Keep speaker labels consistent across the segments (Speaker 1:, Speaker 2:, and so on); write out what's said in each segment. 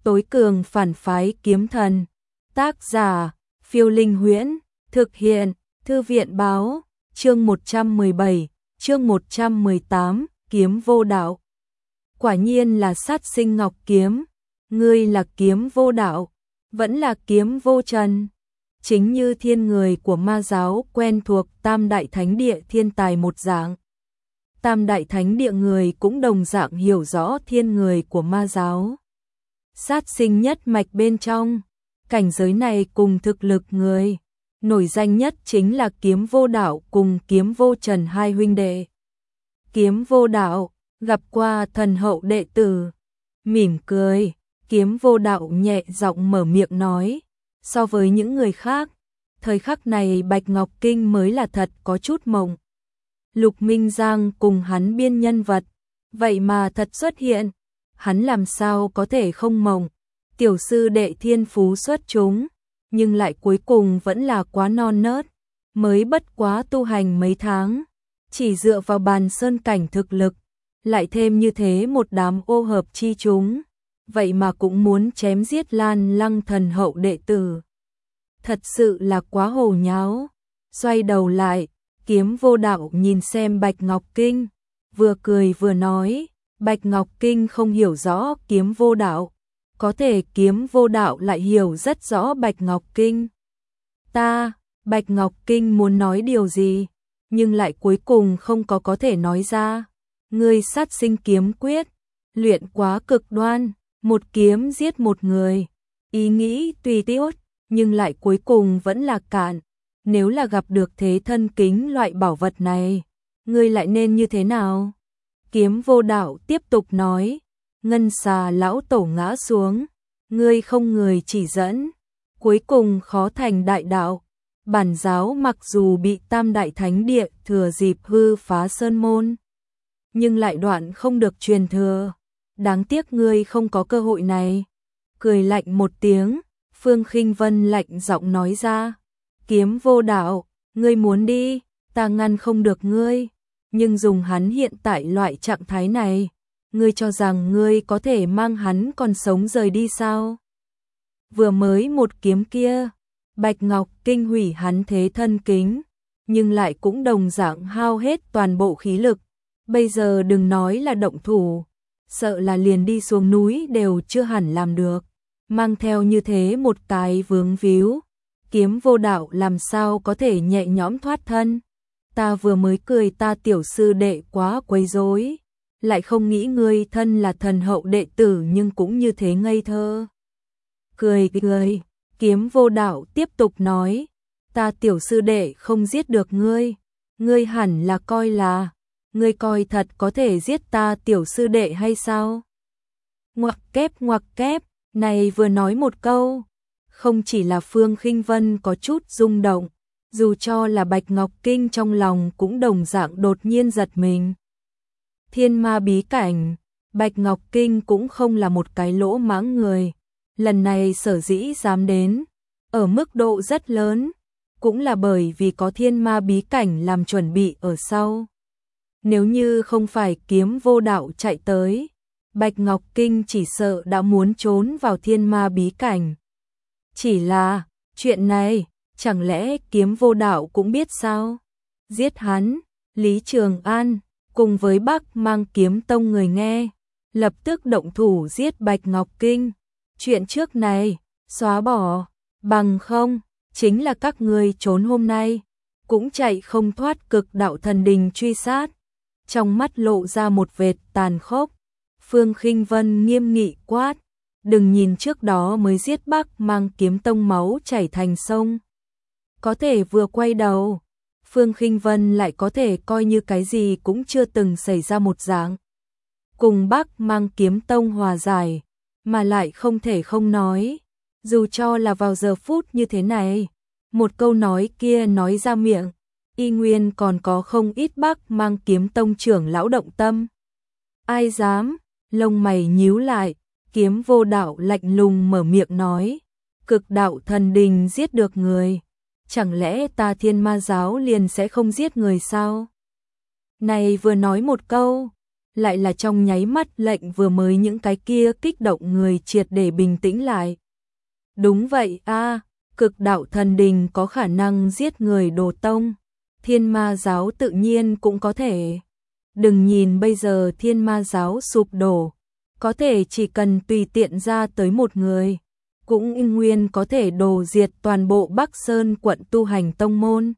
Speaker 1: tối cường phản phái kiếm thần. Tác giả, Phiêu Linh Huyễn, thực hiện, Thư viện báo, chương 117, chương 118, kiếm vô đạo. Quả nhiên là sát sinh ngọc kiếm, ngươi là kiếm vô đạo, vẫn là kiếm vô trần. Chính như thiên người của ma giáo quen thuộc Tam Đại Thánh Địa thiên tài một dạng. Tam Đại Thánh Địa người cũng đồng dạng hiểu rõ thiên người của ma giáo. Sát sinh nhất mạch bên trong, cảnh giới này cùng thực lực người. Nổi danh nhất chính là kiếm vô đạo cùng kiếm vô trần hai huynh đệ. Kiếm vô đạo, gặp qua thần hậu đệ tử. Mỉm cười, kiếm vô đạo nhẹ giọng mở miệng nói. So với những người khác, thời khắc này Bạch Ngọc Kinh mới là thật có chút mộng. Lục Minh Giang cùng hắn biên nhân vật, vậy mà thật xuất hiện. Hắn làm sao có thể không mộng. Tiểu sư đệ thiên phú xuất chúng, nhưng lại cuối cùng vẫn là quá non nớt, mới bất quá tu hành mấy tháng, chỉ dựa vào bàn sơn cảnh thực lực, lại thêm như thế một đám ô hợp chi chúng, vậy mà cũng muốn chém giết Lan Lăng thần hậu đệ tử. Thật sự là quá hồ nháo. Xoay đầu lại, kiếm vô đạo nhìn xem Bạch Ngọc Kinh, vừa cười vừa nói, Bạch Ngọc Kinh không hiểu rõ kiếm vô đạo, có thể kiếm vô đạo lại hiểu rất rõ Bạch Ngọc Kinh. Bạch Ngọc Kinh muốn nói điều gì, nhưng lại cuối cùng không có thể nói ra. Ngươi sát sinh kiếm quyết, luyện quá cực đoan, một kiếm giết một người, ý nghĩ tùy tiốt, nhưng lại cuối cùng vẫn là cạn. Nếu là gặp được thế thân kính loại bảo vật này, ngươi lại nên như thế nào? Kiếm vô đạo tiếp tục nói, ngân xà lão tổ ngã xuống, ngươi không người chỉ dẫn, cuối cùng khó thành đại đạo. Bản giáo mặc dù bị Tam Đại Thánh Địa thừa dịp hư phá sơn môn, nhưng lại đoạn không được truyền thừa. Đáng tiếc ngươi không có cơ hội này. Cười lạnh một tiếng, Phương Khinh Vân lạnh giọng nói ra, kiếm vô đạo, ngươi muốn đi, ta ngăn không được ngươi, nhưng dùng hắn hiện tại loại trạng thái này, ngươi cho rằng ngươi có thể mang hắn còn sống rời đi sao? Vừa mới một kiếm kia, Bạch Ngọc Kinh hủy hắn thế thân kính, nhưng lại cũng đồng dạng hao hết toàn bộ khí lực. Bây giờ đừng nói là động thủ, sợ là liền đi xuống núi đều chưa hẳn làm được. Mang theo như thế một cái vướng víu, kiếm vô đạo làm sao có thể nhẹ nhõm thoát thân. Ta vừa mới cười ta tiểu sư đệ quá quấy rối, lại không nghĩ ngươi thân là thần hậu đệ tử nhưng cũng như thế ngây thơ. Cười, kiếm vô đạo tiếp tục nói, ta tiểu sư đệ không giết được ngươi, ngươi hẳn là coi là, ngươi coi thật có thể giết ta tiểu sư đệ hay sao? Ngoặc kép, này vừa nói một câu, không chỉ là Phương Khinh Vân có chút rung động, dù cho là Bạch Ngọc Kinh trong lòng cũng đồng dạng đột nhiên giật mình. Thiên ma bí cảnh, Bạch Ngọc Kinh cũng không là một cái lỗ mãng người, lần này sở dĩ dám đến, ở mức độ rất lớn, cũng là bởi vì có thiên ma bí cảnh làm chuẩn bị ở sau. Nếu như không phải kiếm vô đạo chạy tới, Bạch Ngọc Kinh chỉ sợ đã muốn trốn vào thiên ma bí cảnh. Chỉ là, chuyện này, chẳng lẽ kiếm vô đạo cũng biết sao? Giết hắn, Lý Trường An, cùng với Bắc Mang Kiếm Tông người nghe, lập tức động thủ giết Bạch Ngọc Kinh. Chuyện trước này, xóa bỏ, bằng không, chính là các ngươi trốn hôm nay, cũng chạy không thoát cực đạo thần đình truy sát. Trong mắt lộ ra một vệt tàn khốc, Phương Khinh Vân nghiêm nghị quát, đừng nhìn trước đó mới giết Bắc Mang Kiếm Tông máu chảy thành sông. Có thể vừa quay đầu, Phương Khinh Vân lại có thể coi như cái gì cũng chưa từng xảy ra một dạng. Cùng Bắc Mang Kiếm Tông hòa giải, mà lại không thể không nói, dù cho là vào giờ phút như thế này, một câu nói kia nói ra miệng, y nguyên còn có không ít Bắc Mang Kiếm Tông trưởng lão động tâm. Ai dám? Lông mày nhíu lại, kiếm vô đạo lạnh lùng mở miệng nói, cực đạo thần đình giết được người, chẳng lẽ ta thiên ma giáo liền sẽ không giết người sao? Này vừa nói một câu, lại là trong nháy mắt lệnh vừa mới những cái kia kích động người triệt để bình tĩnh lại. Đúng vậy a, cực đạo thần đình có khả năng giết người đồ tông, Thiên Ma giáo tự nhiên cũng có thể. Đừng nhìn bây giờ Thiên Ma giáo sụp đổ, có thể chỉ cần tùy tiện ra tới một người, cũng nguyên có thể đổ diệt toàn bộ Bắc Sơn quận tu hành tông môn.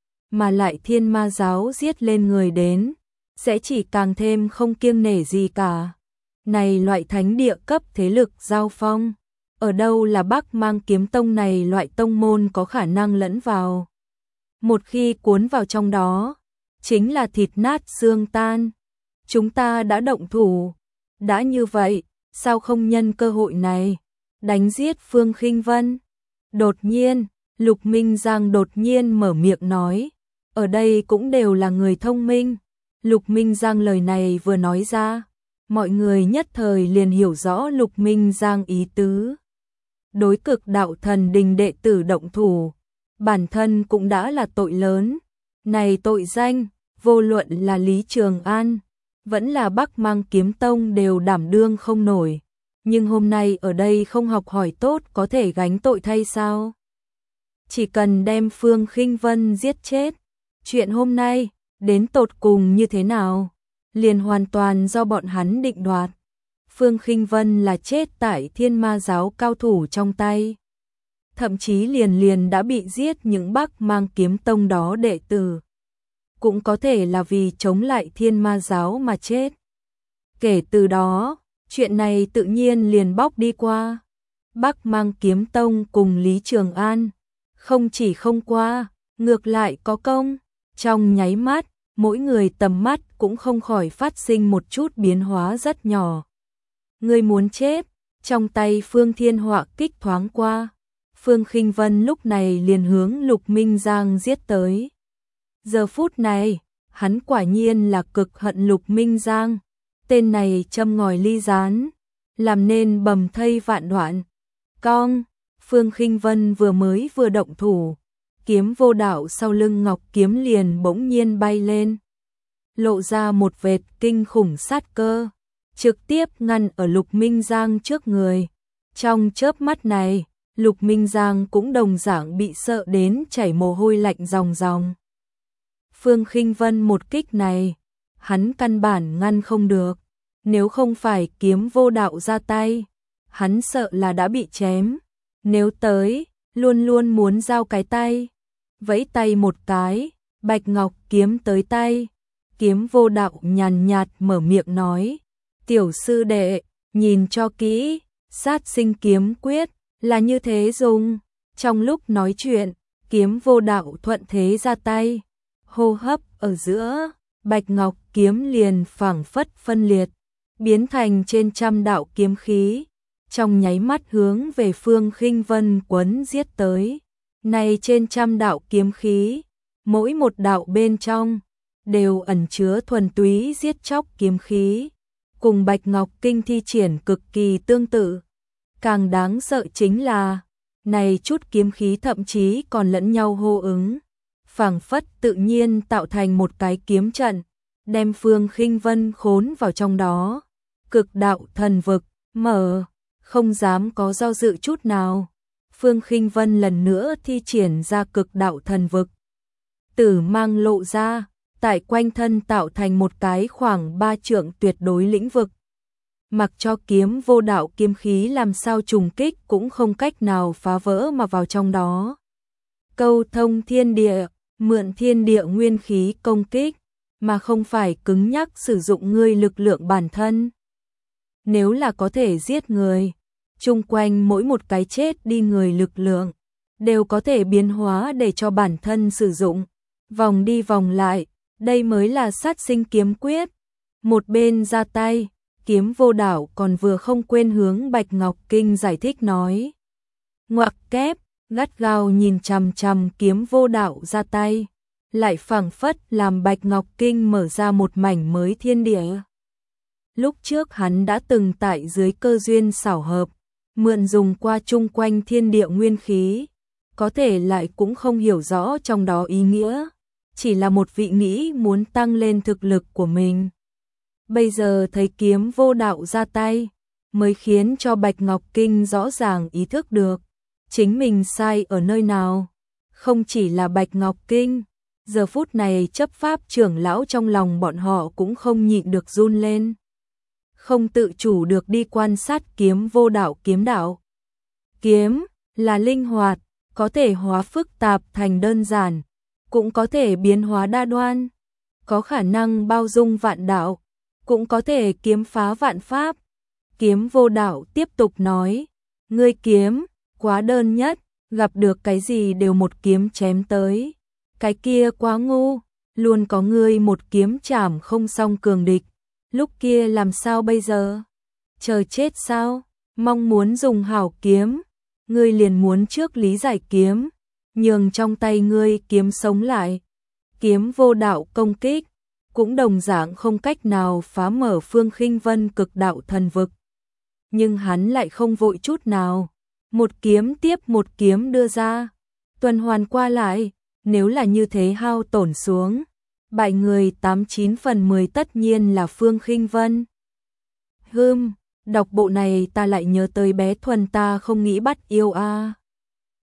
Speaker 1: Mà lại Thiên Ma giáo giết lên người đến, sẽ chỉ càng thêm không kiêng nể gì cả. Này loại thánh địa cấp thế lực giao phong, ở đâu là Bắc Mang Kiếm Tông này loại tông môn có khả năng lẫn vào. Một khi cuốn vào trong đó, chính là thịt nát xương tan. Chúng ta đã động thủ, đã như vậy, sao không nhân cơ hội này, đánh giết Phương Khinh Vân. Đột nhiên, Lục Minh Giang đột nhiên mở miệng nói, ở đây cũng đều là người thông minh. Lục Minh Giang lời này vừa nói ra, mọi người nhất thời liền hiểu rõ Lục Minh Giang ý tứ. Đối cực đạo thần đình đệ tử động thủ, bản thân cũng đã là tội lớn. Này tội danh, vô luận là Lý Trường An, vẫn là Bắc Mang Kiếm Tông đều đảm đương không nổi. Nhưng hôm nay ở đây không học hỏi tốt có thể gánh tội thay sao? Chỉ cần đem Phương Khinh Vân giết chết, chuyện hôm nay đến tột cùng như thế nào, liền hoàn toàn do bọn hắn định đoạt. Phương Khinh Vân là chết tại Thiên Ma giáo cao thủ trong tay, thậm chí liền đã bị giết những Bắc Mang Kiếm Tông đó đệ tử, cũng có thể là vì chống lại Thiên Ma giáo mà chết. Kể từ đó, chuyện này tự nhiên liền bóc đi qua. Bắc Mang Kiếm Tông cùng Lý Trường An, không chỉ không qua, ngược lại có công. Trong nháy mắt, mỗi người tầm mắt cũng không khỏi phát sinh một chút biến hóa rất nhỏ. Người muốn chết, trong tay Phương Thiên Họa kích thoáng qua. Phương Khinh Vân lúc này liền hướng Lục Minh Giang giết tới. Giờ phút này, hắn quả nhiên là cực hận Lục Minh Giang. Tên này châm ngòi ly gián, làm nên bầm thây vạn đoạn. Cong, Phương Khinh Vân vừa động thủ, kiếm vô đạo sau lưng ngọc kiếm liền bỗng nhiên bay lên, lộ ra một vệt kinh khủng sát cơ, trực tiếp ngăn ở Lục Minh Giang trước người. Trong chớp mắt này, Lục Minh Giang cũng đồng dạng bị sợ đến chảy mồ hôi lạnh ròng ròng. Phương Khinh Vân một kích này, hắn căn bản ngăn không được, nếu không phải kiếm vô đạo ra tay, hắn sợ là đã bị chém. Nếu tới, luôn luôn muốn giao cái tay, vẫy tay một cái, bạch ngọc kiếm tới tay. Kiếm vô đạo nhàn nhạt mở miệng nói, tiểu sư đệ, nhìn cho kỹ, sát sinh kiếm quyết, là như thế dùng. Trong lúc nói chuyện, kiếm vô đạo thuận thế ra tay, hô hấp ở giữa, bạch ngọc kiếm liền phảng phất phân liệt, biến thành trên trăm đạo kiếm khí, trong nháy mắt hướng về Phương Khinh Vân quấn giết tới. Này trên trăm đạo kiếm khí, mỗi một đạo bên trong đều ẩn chứa thuần túy giết chóc kiếm khí, cùng Bạch Ngọc Kinh thi triển cực kỳ tương tự. Càng đáng sợ chính là, này chút kiếm khí thậm chí còn lẫn nhau hô ứng, phảng phất tự nhiên tạo thành một cái kiếm trận, đem Phương Khinh Vân khốn vào trong đó. Cực đạo thần vực, mở, không dám có do dự chút nào. Phương Khinh Vân lần nữa thi triển ra cực đạo thần vực. Tử mang lộ ra, tại quanh thân tạo thành một cái khoảng 3 trượng tuyệt đối lĩnh vực. Mặc cho kiếm vô đạo kiếm khí làm sao trùng kích cũng không cách nào phá vỡ mà vào trong đó. Câu thông thiên địa, mượn thiên địa nguyên khí công kích, mà không phải cứng nhắc sử dụng ngươi lực lượng bản thân. Nếu là có thể giết người, chung quanh mỗi một cái chết đi người lực lượng, đều có thể biến hóa để cho bản thân sử dụng. Vòng đi vòng lại, đây mới là sát sinh kiếm quyết. Một bên ra tay, kiếm vô đạo còn vừa không quên hướng Bạch Ngọc Kinh giải thích nói. Ngoặc kép, gắt gao nhìn chằm chằm kiếm vô đạo ra tay, lại phảng phất làm Bạch Ngọc Kinh mở ra một mảnh mới thiên địa. Lúc trước hắn đã từng tại dưới cơ duyên xảo hợp, mượn dùng qua chung quanh thiên địa nguyên khí, có thể lại cũng không hiểu rõ trong đó ý nghĩa, chỉ là một vị nghĩ muốn tăng lên thực lực của mình. Bây giờ thấy Kiếm Vô Đạo ra tay, mới khiến cho Bạch Ngọc Kinh rõ ràng ý thức được chính mình sai ở nơi nào. Không chỉ là Bạch Ngọc Kinh, giờ phút này chấp pháp trưởng lão trong lòng bọn họ cũng không nhịn được run lên. Không tự chủ được đi quan sát Kiếm Vô Đạo kiếm đạo. Kiếm là linh hoạt, có thể hóa phức tạp thành đơn giản, cũng có thể biến hóa đa đoan, có khả năng bao dung vạn đạo, cũng có thể kiếm phá vạn pháp. Kiếm Vô Đạo tiếp tục nói, ngươi kiếm quá đơn nhất, gặp được cái gì đều một kiếm chém tới. Cái kia quá ngu, luôn có ngươi một kiếm chảm không xong cường địch. Lúc kia làm sao bây giờ? Chờ chết sao? Mong muốn dùng hảo kiếm, ngươi liền muốn trước lý giải kiếm, nhường trong tay ngươi kiếm sống lại. Kiếm Vô Đạo công kích, cũng đồng dạng không cách nào phá mở Phương Khinh Vân cực đạo thần vực. Nhưng hắn lại không vội chút nào, một kiếm tiếp một kiếm đưa ra, tuần hoàn qua lại, nếu là như thế hao tổn xuống, bại người 89 phần 10 tất nhiên là Phương Khinh Vân. Đọc bộ này ta lại nhớ tới bé Thuần ta không nghĩ bắt yêu a.